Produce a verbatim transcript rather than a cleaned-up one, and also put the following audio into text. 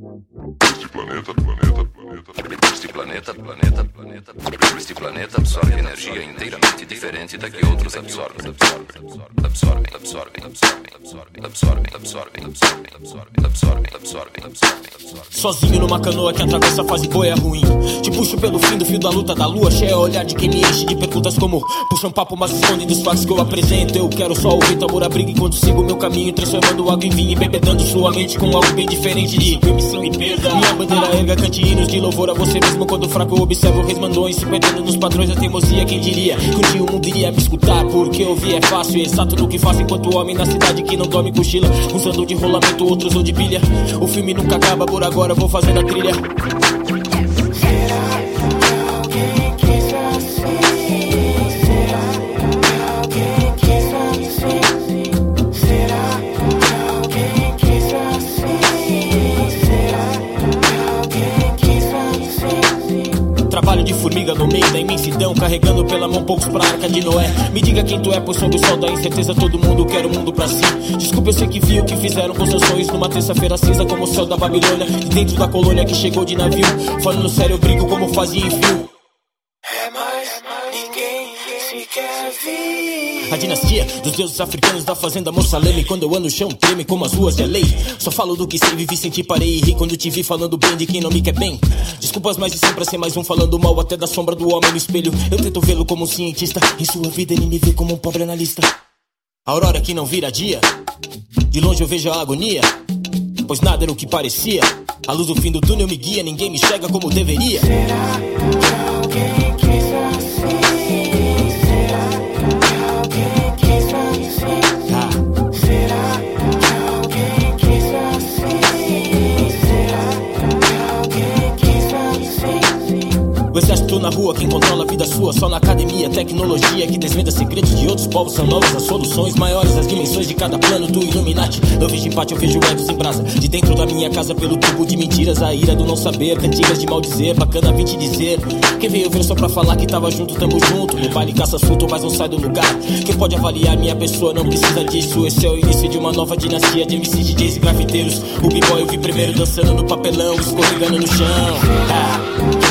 Este planeta, planeta, planeta. Este planeta, planeta, planeta. Este planeta absorve energia inteiramente diferente da que outros absorvem. Absorvem, absorvem, absorvem, absorvem, absorvem, absorvem, absorvem, absorvem, absorvem, absorvem, absorvem, absorvem. Sozinho numa canoa que atravessa a fase boa é ruim. Te puxo pelo fim do fio da luta da lua, cheia olhar de quem me enche de perguntas como: puxa um papo, mas esconde dos fatos que eu apresento. Eu quero só ouvir tua amor a briga enquanto sigo meu caminho, transformando água em vinho e bebedando sua mente com algo bem diferente de permissão e perda. Minha bandeira erga, cante hinos de louvor a você mesmo. Quando fraco eu observo reis mandões se perdendo nos padrões da teimosia. Quem diria que um dia o mundo iria me escutar? Porque ouvir é fácil, exato no que faço enquanto homem na cidade que não dorme cochila, usando de rolamento, outros ou de pilha. O filme nunca acaba, por agora eu vou fazendo a trilha. Trabalho de formiga no meio da imensidão, carregando pela mão poucos pra arca de Noé. Me diga quem tu é, pois sob o sol da incerteza todo mundo quer o mundo pra si. Desculpa, eu sei que vi o que fizeram com seus sonhos numa terça-feira cinza como o céu da Babilônia. E dentro da colônia que chegou de navio, falando sério eu brigo como fazia em fio. É mais, ninguém sequer viu. A dinastia dos deuses africanos da fazenda Moçaleme. Quando eu ando no chão treme como as ruas de L A. Só falo do que sei, vivi, senti, parei e ri quando te vi falando bem de quem não me quer bem. Desculpas, mas de sempre ser mais um falando mal até da sombra do homem no espelho. Eu tento vê-lo como um cientista, em sua vida ele me vê como um pobre analista. A aurora que não vira dia, de longe eu vejo a agonia, pois nada era o que parecia. A luz do fim do túnel me guia, ninguém me enxerga como deveria. Será que alguém quis assim? Será que alguém quis assim? Ah. Será que alguém quis assim? Será que alguém quis assim? O exército na rua, quem controla a vida sua. Só na academia, tecnologia que desvenda segredos de outros povos. São novas as soluções, maiores as dimensões de cada plano do Illuminati. Não vejo empate, eu vejo egos em brasa. De dentro da minha casa, pelo tubo de mentiras, a ira do não saber, cantigas de maldizer, bacana vim te dizer. Quem veio ver só pra falar que tava junto, tamo junto. No baile caça assunto, mas não sai do lugar. Quem pode avaliar minha pessoa não precisa disso. Esse é o início de uma nova dinastia de M Cs, D Js e grafiteiros. O b-boy eu vi primeiro dançando no papelão, escorregando no chão. Ah.